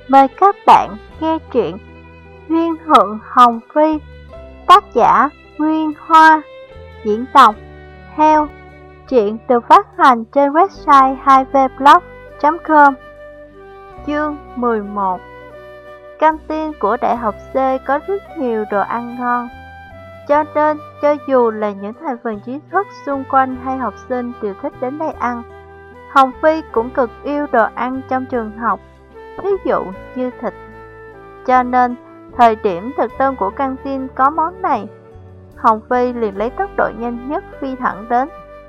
Mời các bạn nghe truyện Duyên Thượng Hồng Phi, tác giả Nguyên Hoa, diễn đọc Heo. Truyện được phát hành trên website 2vblog.com. Chương 11. Căng tin của Đại học C có rất nhiều đồ ăn ngon, cho nên cho dù là những thành phần trí thức xung quanh hay học sinh đều thích đến đây ăn. Hồng Phi cũng cực yêu đồ ăn trong trường học, ví dụ như thịt. Cho nên, thời điểm thực đơn của căng tin có món này, Hồng Phi liền lấy tốc độ nhanh nhất phi thẳng đến.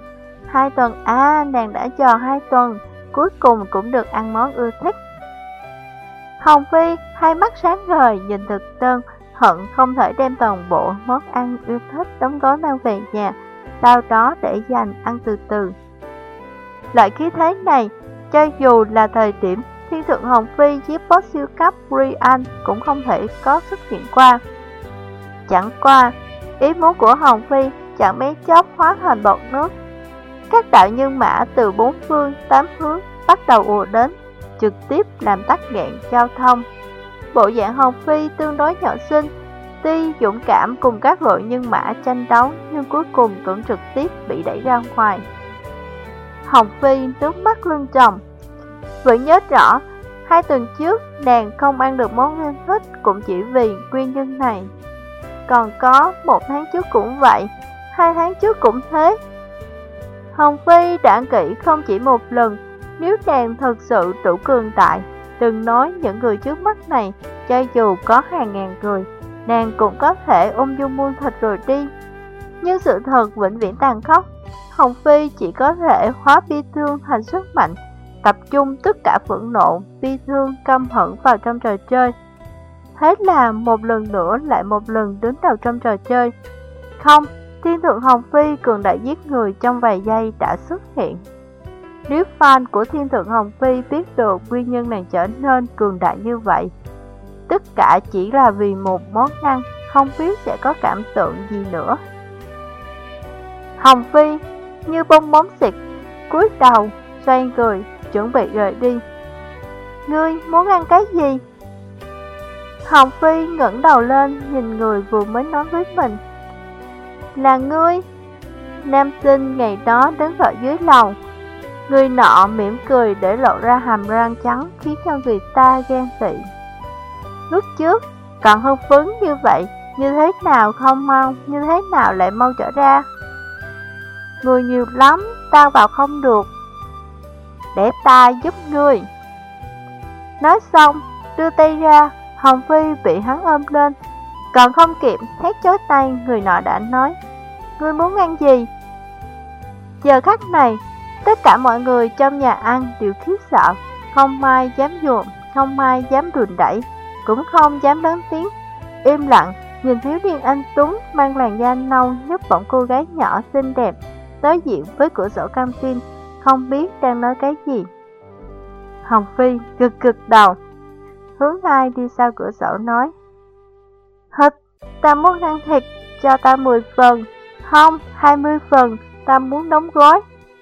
2 tuần nàng đã chờ 2 tuần, cuối cùng cũng được ăn món ưa thích. Hồng Phi hai mắt sáng ngời nhìn thực đơn, hận không thể đem toàn bộ món ăn yêu thích đóng gói mang về nhà, sau đó để dành ăn từ từ. Loại khí thế này, cho dù là thời điểm Thiên Thượng Hồng Phi giết boss siêu cấp Brian cũng không thể có xuất hiện qua. Chẳng qua, ý muốn của Hồng Phi chẳng mấy chốc hóa thành bọt nước. Các đạo nhân mã từ 4 phương 8 hướng bắt đầu ùa đến, trực tiếp làm tắc nghẽn giao thông. Bộ dạng Hồng Phi tương đối nhỏ xinh, tuy dũng cảm cùng các đội nhân mã tranh đấu nhưng cuối cùng cũng trực tiếp bị đẩy ra ngoài. Hồng Phi nước mắt lưng tròng. Vẫn nhớ rõ, 2 tuần trước nàng không ăn được món yêu thích cũng chỉ vì nguyên nhân này. Còn có 1 tháng trước cũng vậy, 2 tháng trước cũng thế. Hồng Phi đã nghĩ không chỉ một lần, nếu nàng thật sự đủ cường đại, đừng nói những người trước mắt này, cho dù có hàng ngàn người, nàng cũng có thể ung dung muôn thịt rồi đi. Nhưng sự thật vĩnh viễn tàn khốc, Hồng Phi chỉ có thể hóa bi thương thành sức mạnh, tập trung tất cả phẫn nộ, bi thương, căm hận vào trong trò chơi. Thế là một lần nữa lại một lần đứng đầu trong trò chơi. Không, Thiên Thượng Hồng Phi cường đại giết người trong vài giây đã xuất hiện. Nếu fan của Thiên Thượng Hồng Phi biết được nguyên nhân nàng trở nên cường đại như vậy, tất cả chỉ là vì một món ăn, không biết sẽ có cảm tưởng gì nữa. Hồng Phi như bong bóng xịt, cúi đầu, xoay người, chuẩn bị rời đi. Ngươi muốn ăn cái gì? Hồng Phi ngẩng đầu lên nhìn người vừa mới nói với mình. Là ngươi. Nam sinh ngày đó đứng ở dưới lầu. Người nọ mỉm cười để lộ ra hàm răng trắng khiến cho người ta ghen tị. Lúc trước còn hưng phấn như vậy, như thế nào không mau, như thế nào lại mau trở ra? Người nhiều lắm, tao vào không được. Để ta giúp ngươi. Nói xong, đưa tay ra, Hồng Phi bị hắn ôm lên. Còn không kịp thét chói tay, người nọ đã nói, ngươi muốn ăn gì? Giờ khắc này, tất cả mọi người trong nhà ăn đều khiếp sợ, không ai dám dùm, không ai dám đùn đẩy, cũng không dám lớn tiếng. Im lặng, nhìn thiếu niên anh tuấn mang làn da nâu nhấp bỏng cô gái nhỏ xinh đẹp, đối diện với cửa sổ căng tin, không biết đang nói cái gì. Hồng Phi gật gật đầu, hướng ai đi sau cửa sổ nói, Hịch, ta muốn ăn thịt, cho ta 10 phần, không, 20 phần, ta muốn đóng gói.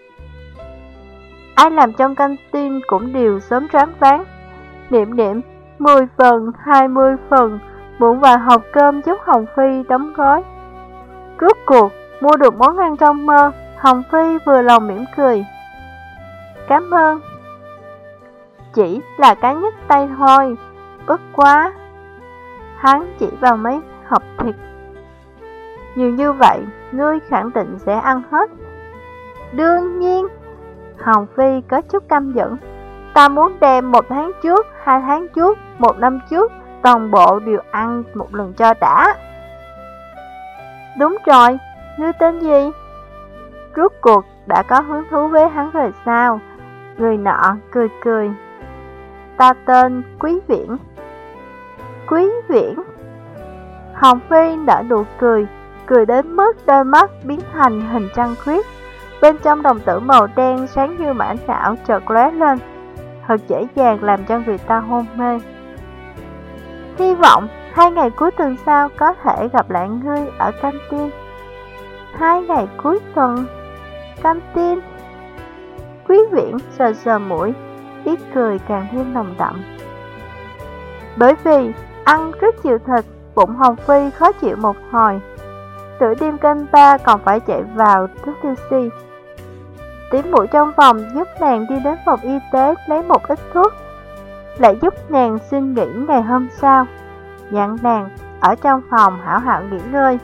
Ai làm trong căng tin cũng đều sớm choáng váng. Niệm 10 phần, 20 phần, muộn vài hộp cơm giúp Hồng Phi đóng gói. Rốt cuộc, mua được món ăn trong mơ, Hồng Phi vừa lòng mỉm cười. Cảm ơn. Chỉ là cái nhấc tay thôi, bất quá. Hắn chỉ vào mấy hộp thịt. Nhiều như vậy, ngươi khẳng định sẽ ăn hết. Đương nhiên. Hồng Phi có chút căm giận. Ta muốn đem 1 tháng trước, 2 tháng trước, 1 năm trước, toàn bộ đều ăn một lần cho đã. Đúng rồi, ngươi tên gì? Rốt cuộc đã có hứng thú với hắn rồi sao? Người nọ cười cười. Ta tên Quý Viễn. Quý Viễn. Hồng Phi nở nụ cười, cười đến mức đôi mắt biến thành hình trăng khuyết. Bên trong đồng tử màu đen sáng như mã não chợt lóe lên, thật dễ dàng làm cho người ta hôn mê. Hy vọng 2 ngày cuối tuần sau có thể gặp lại ngươi ở căng tin. 2 ngày cuối tuần, căng tin. Quý Viễn sờ sờ mũi, ý cười càng thêm nồng đậm. Bởi vì ăn rất nhiều thịt, bụng Hồng Phi khó chịu một hồi. Nửa đêm canh ba còn phải chạy vào WC. Tiếng mũi trong phòng giúp nàng đi đến phòng y tế lấy một ít thuốc, lại giúp nàng xin nghỉ ngày hôm sau, dặn nàng ở trong phòng hảo hảo nghỉ ngơi.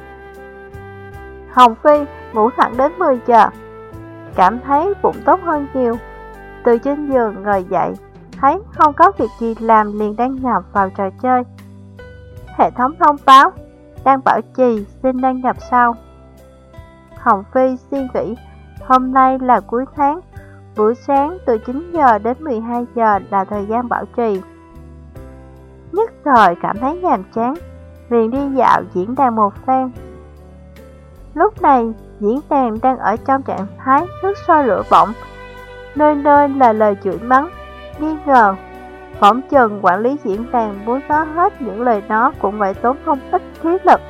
Hồng Phi ngủ thẳng đến 10 giờ, cảm thấy bụng tốt hơn nhiều. Từ trên giường ngồi dậy, thấy không có việc gì làm liền đăng nhập vào trò chơi. Hệ thống thông báo đang bảo trì, xin đăng nhập sau. Hồng Phi suy nghĩ, hôm nay là cuối tháng, buổi sáng từ 9 giờ đến 12 giờ là thời gian bảo trì. Nhất thời cảm thấy nhàm chán, liền đi dạo diễn đàn một phen. Lúc này, diễn đàn đang ở trong trạng thái nước sôi lửa bỏng, nơi nơi là lời chửi mắng, nghi ngờ. Phỏng chừng quản lý diễn đàn muốn nói hết những lời đó cũng phải tốn không ít khí lực.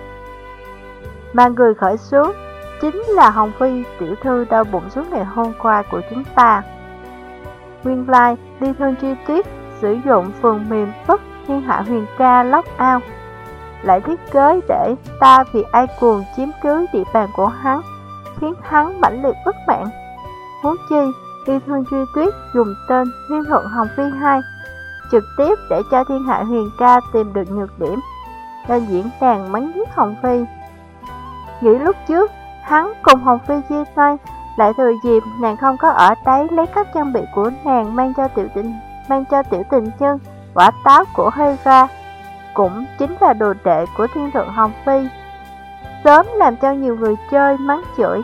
Mà người khởi xướng chính là Hồng Phi, tiểu thư đau bụng suốt ngày hôm qua của chúng ta. Nguyên lai, Ly Thương Chi Tuyết sử dụng phần mềm bức Thiên Hạ Huyền Ca Lockout, lại thiết kế để ta vì ai cuồng chiếm cứ địa bàn của hắn, khiến hắn mãnh liệt bất mãn. Huống chi, Ly Thương Chi Tuyết dùng tên Thiên Thượng Hồng Phi 2, trực tiếp để cho Thiên Hạ Huyền Ca tìm được nhược điểm, lên diễn đàn mắng giết Hồng Phi. Nghĩ lúc trước, hắn cùng Hồng Phi chia tay, lại thừa dịp nàng không có ở đấy lấy các trang bị của nàng mang cho tiểu tình nhân quả táo của Hera, cũng chính là đồ đệ của Thiên Thượng Hồng Phi, sớm làm cho nhiều người chơi mắng chửi.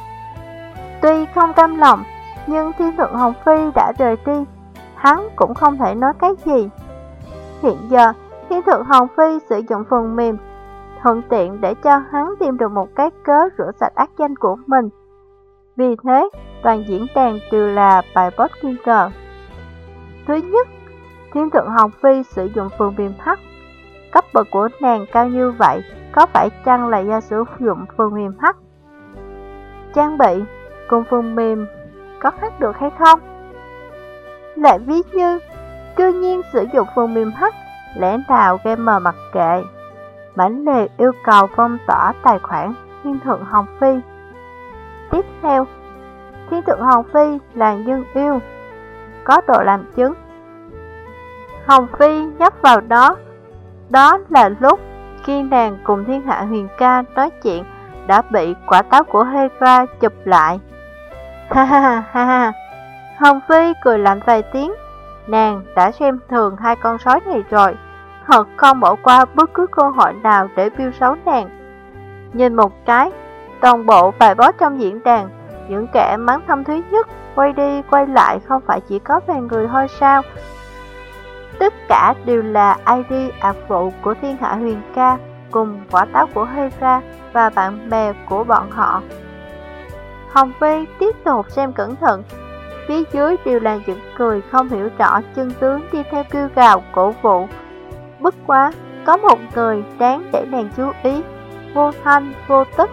Tuy không cam lòng, nhưng Thiên Thượng Hồng Phi đã rời đi, hắn cũng không thể nói cái gì. Hiện giờ, Thiên Thượng Hồng Phi sử dụng phần mềm, thuận tiện để cho hắn tìm được một cái cớ rửa sạch ác danh của mình. Vì thế, toàn diễn đàn đều là bài post nghi ngờ. Thứ nhất, Thiên Thượng Hồng Phi sử dụng phần mềm hack. Cấp bậc của nàng cao như vậy, có phải chăng là do sử dụng phần mềm hack? Trang bị cùng phần mềm có hack được hay không? Lại ví như, cư nhiên sử dụng phần mềm hack, lẽ nào gamer mặc kệ? Mãnh liệt yêu cầu phong tỏa tài khoản Thiên Thượng Hồng Phi. Tiếp theo, Thiên Thượng Hồng Phi là nhân yêu, có độ làm chứng. Hồng Phi nhấp vào đó. Đó là lúc khi nàng cùng Thiên Hạ Huyền Ca nói chuyện đã bị quả táo của Hera chụp lại. Ha ha ha ha. Hồng Phi cười lạnh vài tiếng. Nàng đã xem thường hai con sói này rồi, thật không bỏ qua bất cứ cơ hội nào để biêu xấu nàng. Nhìn một cái, toàn bộ bài post trong diễn đàn, những kẻ mắng thâm thúy nhất quay đi quay lại không phải chỉ có vài người thôi sao? Tất cả đều là ID ạc vụ của Thiên Hạ Huyền Ca cùng quả táo của Hera và bạn bè của bọn họ. Hồng Phi tiếp tục xem cẩn thận, phía dưới đều là những cười không hiểu rõ chân tướng đi theo kêu gào cổ vũ. Bất quá, có một người đáng để nàng chú ý, vô thanh vô tức.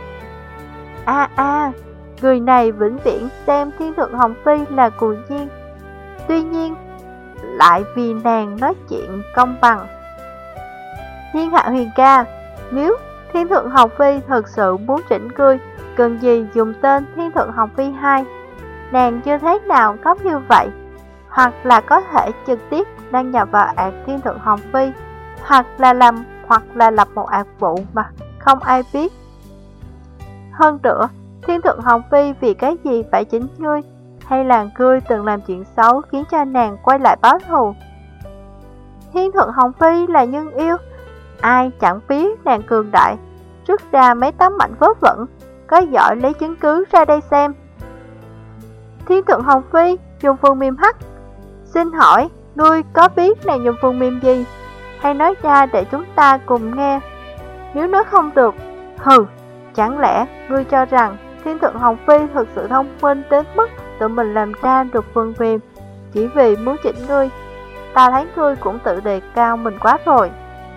Người này vĩnh viễn xem Thiên Thượng Hồng Phi là cù nhiên. Tuy nhiên, lại vì nàng nói chuyện công bằng. Thiên Hạ Huyền Ca, nếu Thiên Thượng Hồng Phi thật sự muốn chỉnh ngươi, cần gì dùng tên Thiên Thượng Hồng Phi 2? Nàng chưa thế nào có như vậy. Hoặc là có thể trực tiếp đăng nhập vào ạc Thiên Thượng Hồng Phi, hoặc là lập một ạc vụ mà không ai biết. Hơn nữa, Thiên Thượng Hồng Phi vì cái gì phải chỉnh ngươi? Hay là ngươi từng làm chuyện xấu khiến cho nàng quay lại báo thù? Thiên Thượng Hồng Phi là nhân yêu, ai chẳng biết nàng cường đại, rút ra mấy tấm mảnh vớ vẩn, có giỏi lấy chứng cứ ra đây xem. Thiên Thượng Hồng Phi dùng phần mềm hack. Xin hỏi, ngươi có biết nàng dùng phần mềm gì? Hay nói ra để chúng ta cùng nghe. Nếu nói không được, chẳng lẽ ngươi cho rằng Thiên Thượng Hồng Phi thực sự thông minh đến mức tự mình làm ra được phần mềm chỉ vì muốn chỉnh ngươi? Ta thấy ngươi cũng tự đề cao mình quá rồi.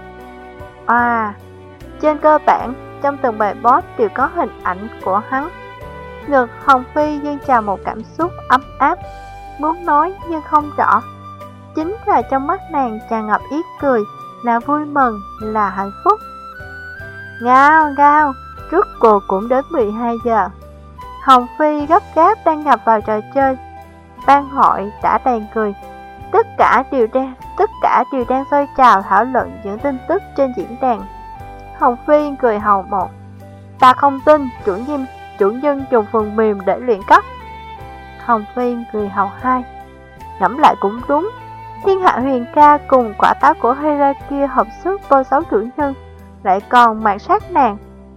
Trên cơ bản, trong từng bài post đều có hình ảnh của hắn. Ngực Hồng Phi dâng trào một cảm xúc ấm áp, muốn nói nhưng không rõ. Chính là trong mắt nàng tràn ngập ý cười, là vui mừng, là hạnh phúc. Ngao ngao, rốt cuộc cũng đến 12 giờ. Hồng Phi gấp gáp đang nhập vào trò chơi. Ban hội đã đầy người. Tất cả đều đang xôi trào thảo luận những tin tức trên diễn đàn. Hồng Phi cười hầu một. Ta không tin chủ nhân dùng phần mềm để luyện cấp. Hồng Phi cười hầu hai. Ngẫm lại cũng đúng. Thiên Hạ Huyền Ca cùng quả táo của Hera kia hợp sức bôi xấu chủ nhân, lại còn mạt sát nàng.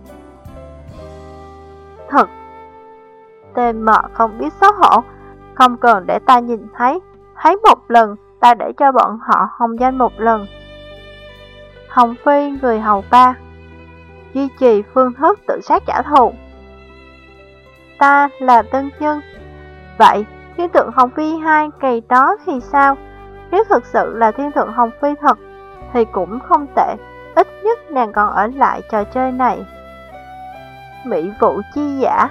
Thật, tên mọ không biết xấu hổ. Không cần để ta nhìn thấy một lần, ta để cho bọn họ hồng danh một lần. Hồng Phi người hầu ba. Duy trì phương thức tự sát trả thù. Ta là tân nhân. Vậy thiên thượng Hồng Phi 2 ngày đó thì sao? Nếu thực sự là thiên thượng Hồng Phi thật thì cũng không tệ, ít nhất nàng còn ở lại trò chơi này. Mỹ vụ chi giả.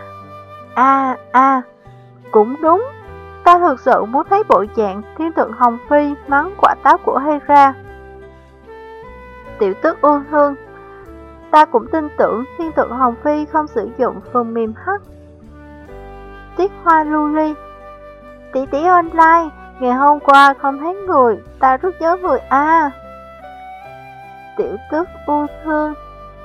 Cũng đúng. Ta thực sự muốn thấy bộ dạng thiên thượng Hồng Phi mắng quả táo của Hera. Tiểu tước U Hương. Ta cũng tin tưởng thiên thượng Hồng Phi không sử dụng phần mềm hack. Tiết Hoa Lưu Ly. Tỷ tỷ online, ngày hôm qua không thấy người, ta rất nhớ người a. Tiểu tước U Hương.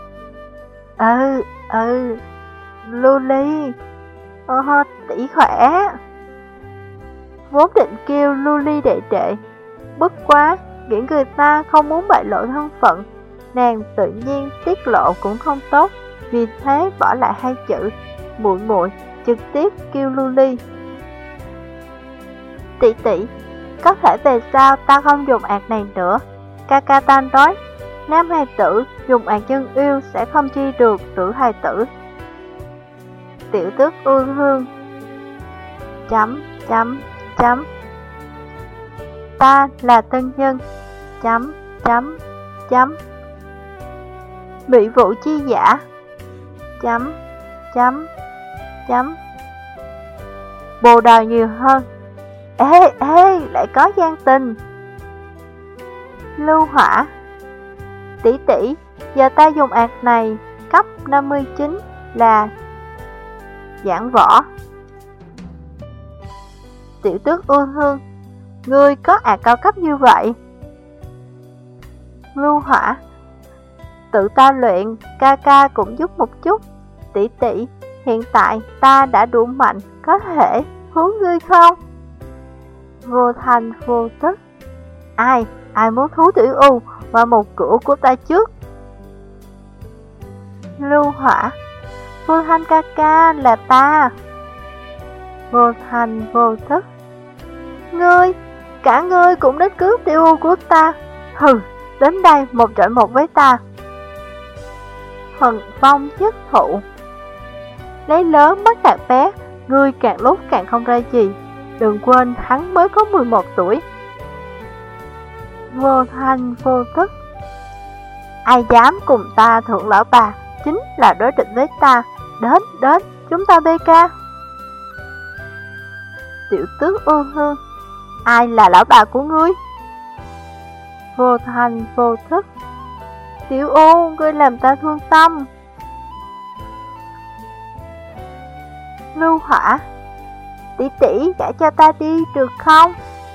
Lưu Ly. Tỷ khỏe. Vốn định kêu Lưu Ly đệ đệ, bất quá nghĩ người ta không muốn bại lộ thân phận, nàng tự nhiên tiết lộ cũng không tốt, vì thế bỏ lại 2 chữ muội muội, trực tiếp kêu Lưu Ly. Tỷ tỷ, có thể về sau ta không dùng ạc này nữa. Ca ta nói, nam hài tử dùng ạc chân yêu sẽ không chi được nữ hài tử. Tiểu tước U Hương. Ta là tân nhân. Bị vụ chi giả. Bồ đào nhiều hơn. Ê, lại có gian tình. Lưu Hỏa. Tỷ tỷ, giờ ta dùng ạc này cấp 59 là giảng võ. Tiểu tước U Hương. Ngươi có ạc cao cấp như vậy? Lưu Hỏa. Tự ta luyện, ca cũng giúp một chút. Tỷ tỷ, hiện tại ta đã đủ mạnh, có thể huấn ngươi không? Vô thành vô tức. Ai muốn thú Tiểu U và một cửa của ta trước? Lưu Hỏa. Vô thanh ca là ta. Vô thành vô tức. Cả ngươi cũng đến cướp Tiểu U của ta. Hừ, đến đây 1-1 với ta. Thần phong chức thụ. Lấy lớn bắt nạt bé, ngươi càng lúc càng không ra gì. Đừng quên hắn mới có 11 tuổi. Vô thanh vô tức. Ai dám cùng ta thượng lão bà, chính là đối địch với ta. Đến, chúng ta BK. Tiểu tước U Hương. Ai là lão bà của ngươi? Vô thanh vô tức. Tiểu U, ngươi làm ta thương tâm. Lưu Hỏa. Tỷ tỷ gả cho ta đi được không?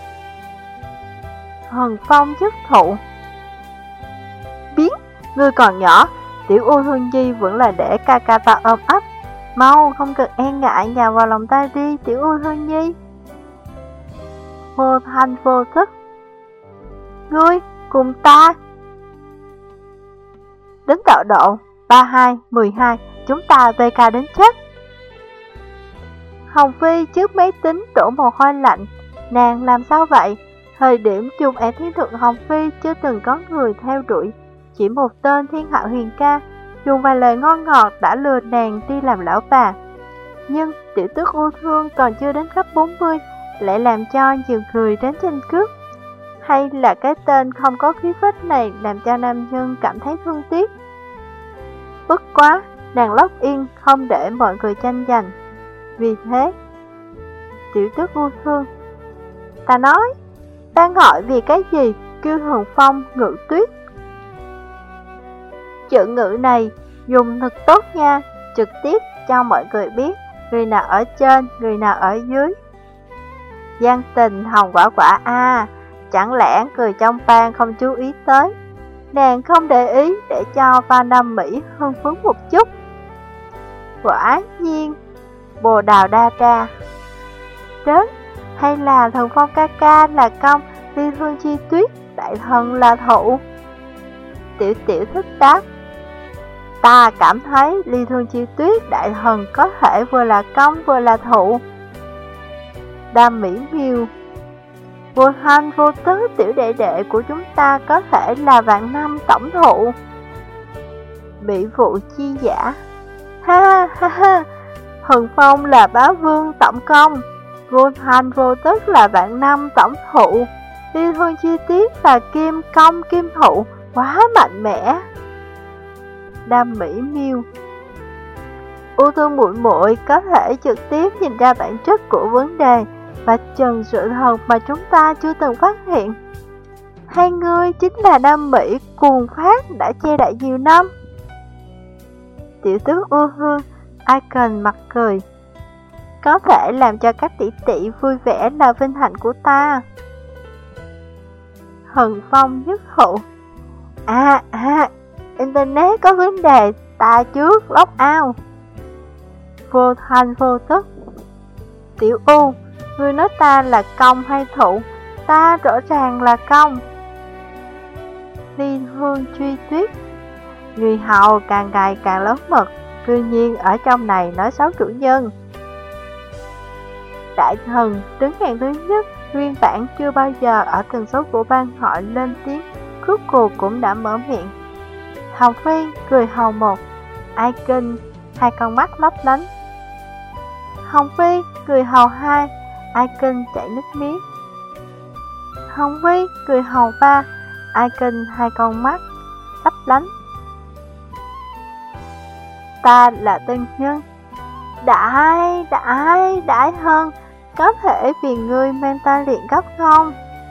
Hần phong chức thụ. Biến, ngươi còn nhỏ. Tiểu U Hương Nhi vẫn là để ca ta ôm ấp. Mau, không cần e ngại, nhào vào lòng ta đi, Tiểu U Hương Nhi. Vô thanh vô tức. Ngươi cùng ta. Đến tọa độ 32-12, chúng ta VK đến chết. Hồng Phi trước máy tính đổ mồ hôi lạnh. Nàng làm sao vậy? Thời điểm chung ẻ thiên thượng Hồng Phi chưa từng có người theo đuổi. Chỉ một tên Thiên Hạ Huyền Ca dùng vài lời ngon ngọt đã lừa nàng đi làm lão bà. Nhưng tiểu tước U Thương còn chưa đến cấp 40 lại làm cho nhiều người đến tranh cướp. Hay là cái tên không có khí phách này làm cho nam nhân cảm thấy thương tiếc? Bất quá, nàng lóc yên không để mọi người tranh giành. Vì thế, tiểu tước U Thương. Ta nói, đang hỏi vì cái gì kêu Hồng Phong ngự tuyết. Chữ ngữ này dùng thật tốt nha, trực tiếp cho mọi người biết người nào ở trên, người nào ở dưới. Giang Tình Hồng Quả Quả chẳng lẽ người trong ban không chú ý tới. Nàng không để ý để cho Van Nam Mỹ hưng phấn một chút. Quả nhiên, Bồ Đào Đa Đa đến, hay là Thần Phong ca ca là công, Ly Thương Chi Tuyết đại thần là thụ. Tiểu Tiểu thích đáp, ta cảm thấy Ly Thương Chi Tuyết đại thần có thể vừa là công vừa là thụ. Đam Mỹ Miêu, vô thanh vô tứ tiểu đệ đệ của chúng ta có thể là vạn năm tổng thụ. Mỹ Vụ Chi Giả, ha ha ha, Thần Phong là bá vương tổng công, vô thanh vô tức là vạn năm tổng thụ, Ly Thương Chi Tuyết là kim công kim thụ, quá mạnh mẽ. Đam Mỹ Miêu, U Thương muội muội có thể trực tiếp nhìn ra bản chất của vấn đề và trần sự thật mà chúng ta chưa từng phát hiện. Hai người chính là Đam Mỹ cuồng phát đã che đậy nhiều năm. Tiểu Tước U Hương, Icon mặt cười, có thể làm cho các tỷ tỷ vui vẻ là vinh hạnh của ta. Hần Phong nhất hụ, Internet có vấn đề, ta trước log out. Vô thanh vô tức, Tiểu U, ngươi nói ta là công hay thụ? Ta rõ ràng là công. Ly Hương Truy Tuyết, người hầu càng ngày càng lớn mật, cư nhiên ở trong này nói xấu chủ nhân. Đại thần đứng hàng thứ nhất, nguyên bản chưa bao giờ ở tần số của ban họ lên tiếng, cuối cùng cũng đã mở miệng. Hồng Phi cười hầu một, Icon hai con mắt lấp lánh. Hồng Phi cười hầu hai, Icon chảy nước miếng. Hồng Phi cười hầu ba, Icon hai con mắt lấp lánh. Ta là tân nhân. Đại hơn, có thể vì ngươi mang ta luyện gấp không?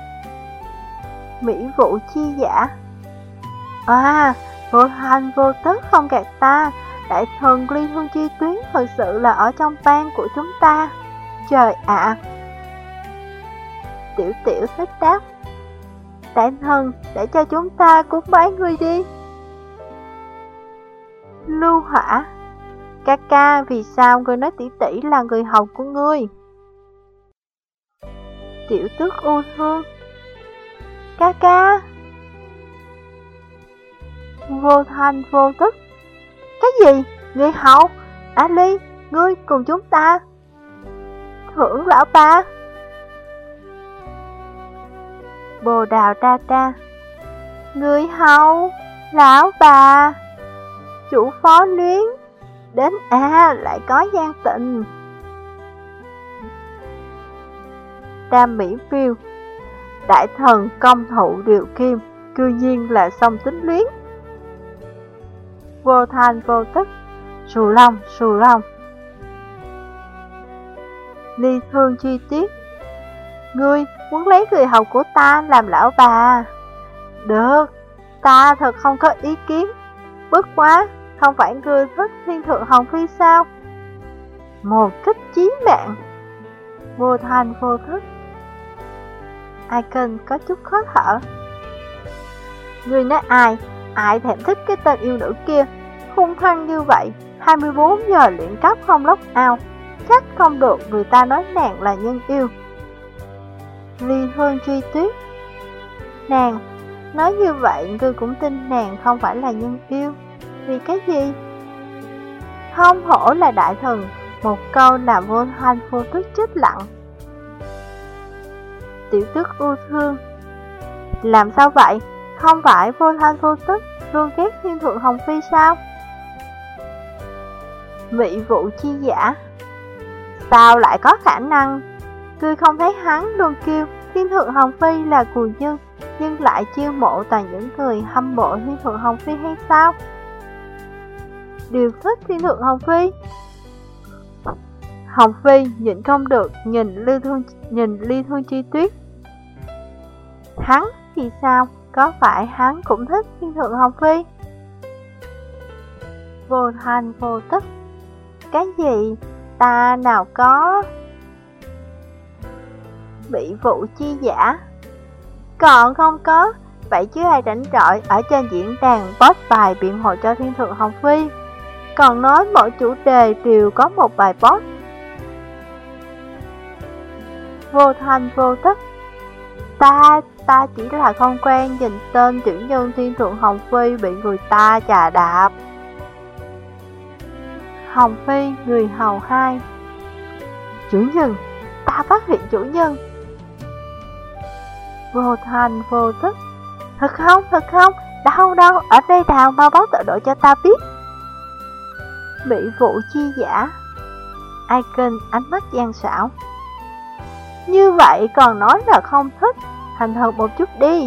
Mỹ Vụ Chi Giả, vô thanh vô tức không gạt ta, đại thần Ly Thương Chi Tuyến thật sự là ở trong ban của chúng ta. Trời ạ! Tiểu Tiểu thích đáp, đại thần để cho chúng ta cúng bái ngươi đi. Lưu Hỏa, ca ca vì sao ngươi nói tỷ tỷ là người hầu của ngươi? Tiểu Tước U Hương, ca ca. Vô thanh vô tức, cái gì? Người hầu? Ali, ngươi cùng chúng ta thưởng lão ba. Bồ Đào Đa Đa, người hầu, lão bà, chủ phó luyến, đến lại có gian tình. Đam Mỹ Phiêu, đại thần công thụ Điều Kim, cư nhiên là song tính luyến. Vô thanh vô tức, Sù Long. Ly Thương Chi Tuyết, ngươi muốn lấy người hầu của ta làm lão bà? Được, ta thật không có ý kiến. Bất quá, không phải ngươi thích Thiên Thượng Hồng Phi sao? Một kích chí mạng. Vô thanh vô thức, Icon có chút khó thở. Ngươi nói ai thèm thích cái tên yêu nữ kia, hung hăng như vậy, 24 giờ luyện cấp không log out, chắc không được người ta nói nàng là nhân yêu. Ly Hương Truy Tuyết, nàng nói như vậy ngươi cũng tin nàng không phải là nhân yêu, vì cái gì? Không hổ là đại thần, một câu làm vô thanh vô tức chết lặng. Tiểu Tước U Thương, làm sao vậy? Không phải vô thanh vô tức luôn ghét Thiên Thượng Hồng Phi sao? Mỹ Vụ Chi Giả, sao lại có khả năng? Ngươi không thấy hắn luôn kêu Thiên Thượng Hồng Phi là cuồng nhân, nhưng lại chiêu mộ toàn những người hâm mộ Thiên Thượng Hồng Phi hay sao? Điều thích Thiên Thượng Hồng Phi. Hồng Phi nhịn không được nhìn Ly Thương Chi Tuyết. Hắn thì sao? Có phải hắn cũng thích Thiên Thượng Hồng Phi? Vô thành vô tức. Cái gì? Ta nào có bị vụ chi giả? Còn không có. Vậy chứ ai rảnh rỗi ở trên diễn đàn post bài biện hộ cho Thiên Thượng Hồng Phi, còn nói mỗi chủ đề đều có một bài post. Vô thành vô tức. Ta chỉ là không quen nhìn tên tiểu nhân Thiên Thượng Hồng Phi bị người ta chà đạp. Hồng Phi người hầu 2. Chủ nhân, ta phát hiện chủ nhân. Vô thành vô tức. Thật không, đâu, ở đây nào, mau báo tọa độ cho ta biết. Bị vụ chi giả. Icon ánh mắt gian xảo. Như vậy còn nói là không thích, thành thật một chút đi.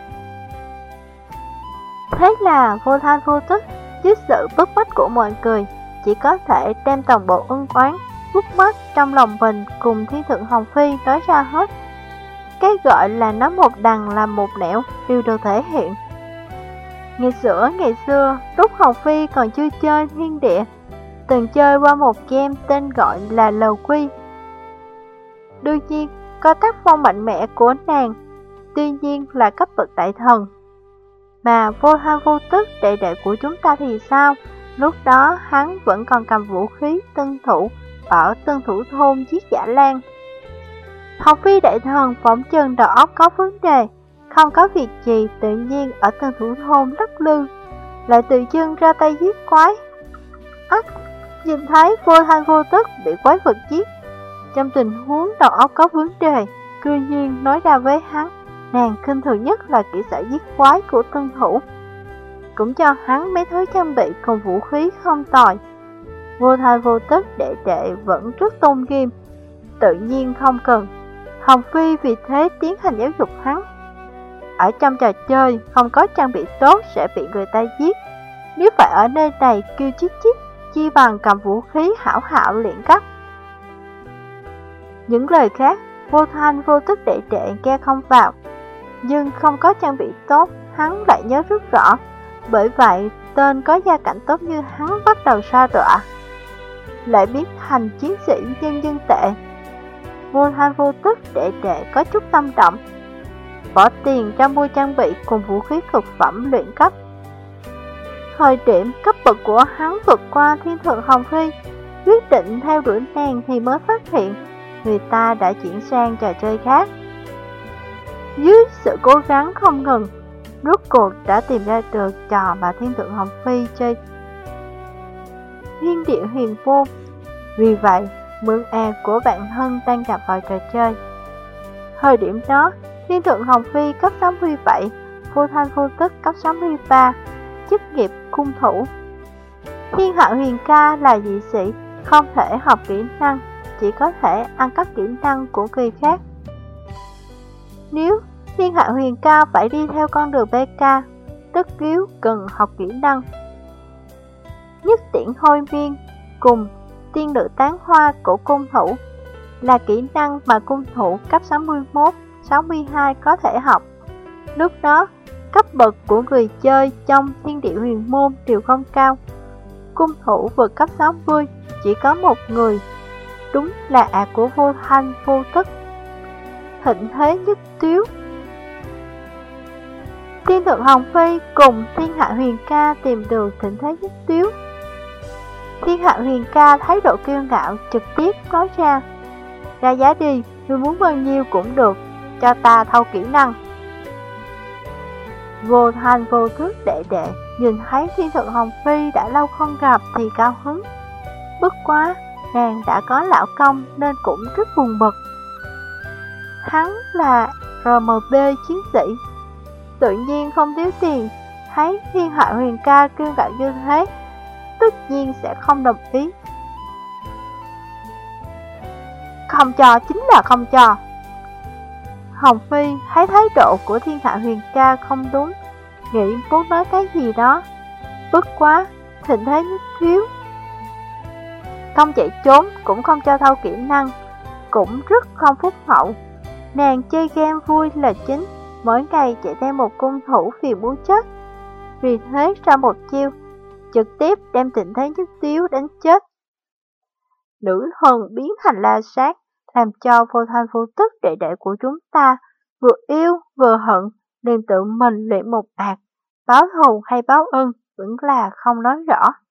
Thế là vô thanh vô tức, dưới sự bức bách của mọi người, chỉ có thể đem toàn bộ ân oán, bút mắt trong lòng mình cùng Thiên Thượng Hồng Phi nói ra hết. Cái gọi là nói một đằng làm một nẻo đều được thể hiện. Ngày xưa, lúc Hồng Phi còn chưa chơi thiên địa, từng chơi qua một game tên gọi là Lầu Quy. Đương nhiên, có tác phong mạnh mẽ của nàng, tuy nhiên là cấp bậc đại thần. Mà vô thanh vô tức đệ đệ của chúng ta thì sao? Lúc đó hắn vẫn còn cầm vũ khí tân thủ ở Tân Thủ Thôn giết Dã Lang. Hồng Phi đại thần phỏng chừng đầu óc có vấn đề, không có việc gì tự nhiên ở Tân Thủ Thôn lắc lư, lại tự dưng ra tay giết quái. Nhìn thấy vô thanh vô tức bị quái vật giết, trong tình huống đầu óc có vấn đề, cư nhiên nói ra với hắn, nàng khinh thường nhất là kỹ xảo giết quái của Tân Thủ, cũng cho hắn mấy thứ trang bị cùng vũ khí không tồi. Vô thanh vô tức đệ đệ vẫn rất tôn nghiêm, tự nhiên không cần. Hồng Phi vì thế tiến hành giáo dục hắn. Ở trong trò chơi không có trang bị tốt sẽ bị người ta giết, nếu phải ở nơi này kêu chít chít, chi bằng cầm vũ khí hảo hảo luyện cấp. Những lời khác vô thanh vô tức đệ đệ nghe không vào, nhưng không có trang bị tốt hắn lại nhớ rất rõ. Bởi vậy tên có gia cảnh tốt như hắn bắt đầu sa đọa, lại biến thành chiến sĩ nhân dân tệ. Vô thanh vô tức đệ đệ có chút tâm động, bỏ tiền ra mua trang bị cùng vũ khí cực phẩm luyện cấp. Thời điểm cấp bậc của hắn vượt qua Thiên Thượng Hồng Phi, quyết định theo đuổi nàng thì mới phát hiện người ta đã chuyển sang trò chơi khác. Dưới sự cố gắng không ngừng, rốt cuộc đã tìm ra được trò mà Thiên Thượng Hồng Phi chơi, Thiên Địa Huyền Vô. Vì vậy mượn của bạn thân đang gặp vào trò chơi. Thời điểm đó Thiên Thượng Hồng Phi cấp 67, vô thanh vô tức cấp 63, chức nghiệp cung thủ. Thiên Hạ Huyền Ca là dị sĩ, không thể học kỹ năng, chỉ có thể ăn cắp kỹ năng của người khác. Nếu Thiên Hạ Huyền Ca phải đi theo con đường BK, tất yếu cần học kỹ năng. Nhất tiễn hôi miên cùng tiên nữ tán hoa của cung thủ là kỹ năng mà cung thủ cấp 61, 62 có thể học. Lúc đó, cấp bậc của người chơi trong Thiên Địa Huyền Môn đều không cao. Cung thủ vượt cấp 60 chỉ có một người, đúng là của vô thanh vô tức, thịnh thế nhất tiếu. Thiên Thượng Hồng Phi cùng Thiên Hạ Huyền Ca tìm đường thịnh thế nhất tiếu. Thiên Hạ Huyền Ca thái độ kiêu ngạo trực tiếp nói ra, ra giá đi, ngươi muốn bao nhiêu cũng được, cho ta thâu kỹ năng. Vô thanh vô tức đệ đệ nhìn thấy Thiên Thượng Hồng Phi đã lâu không gặp thì cao hứng. Bất quá, nàng đã có lão công nên cũng rất buồn bực. Hắn là RMB chiến sĩ, tự nhiên không thiếu tiền, thấy Thiên Hạ Huyền Ca kiêu ngạo như thế, tất nhiên sẽ không đồng ý. Không cho chính là không cho. Hồng Phi thấy thái độ của Thiên Hạ Huyền Ca không đúng, nghĩ muốn nói cái gì đó. Bất quá, thịnh thế nhất thiếu, không chạy trốn cũng không cho thâu kỹ năng, cũng rất không phúc hậu. Nàng chơi game vui là chính, mỗi ngày chạy theo một cung thủ vì muốn chết. Vì thế ra một chiêu, trực tiếp đem Trịnh Thế Nhất Tiếu đánh chết. Nữ thần biến thành la sát, làm cho vô thanh vô tức đệ đệ của chúng ta vừa yêu vừa hận, liền tự mình luyện một ạt, báo thù hay báo ân vẫn là không nói rõ.